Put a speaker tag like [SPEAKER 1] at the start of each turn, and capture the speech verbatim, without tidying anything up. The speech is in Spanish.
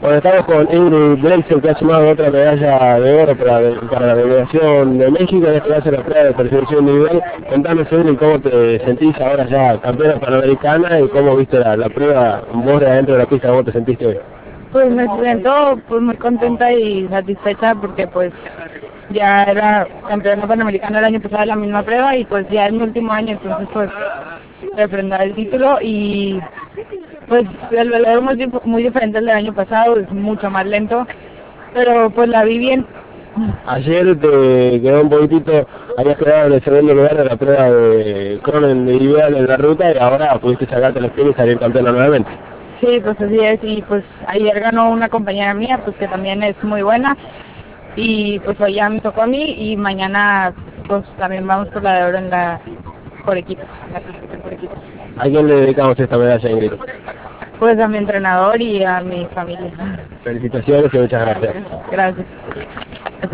[SPEAKER 1] Bueno, estamos con Ingrid Drexel, que ha sumado otra medalla de oro para, para la delegación de México, en este caso la prueba de perfección individual. Contanos, Ingrid, cómo te sentís ahora ya campeona panamericana y cómo viste la, la prueba vos de adentro de la pista, cómo te sentiste hoy.
[SPEAKER 2] Pues me siento pues muy contenta y satisfecha porque pues ya era campeona panamericana el año pasado en la misma prueba y pues ya es mi último año, entonces pues refrendar el título y pues el velódromo es muy, muy diferente al del año pasado, es mucho más lento, pero pues la vi bien.
[SPEAKER 1] Ayer te quedó un poquitito, habías quedado en el segundo lugar de la prueba de crono individual en la ruta y ahora pudiste sacarte los pies y salir campeona nuevamente.
[SPEAKER 2] Sí, pues así es, y pues ayer ganó una compañera mía, pues que también es muy buena, y pues hoy ya me tocó a mí, y mañana pues también vamos por la de oro en la, por equipos, en la clasificación por equipos.
[SPEAKER 1] ¿A quién le dedicamos esta medalla, Ingrid?
[SPEAKER 2] Pues a mi entrenador y a mi familia.
[SPEAKER 1] Felicitaciones y muchas gracias.
[SPEAKER 2] Gracias.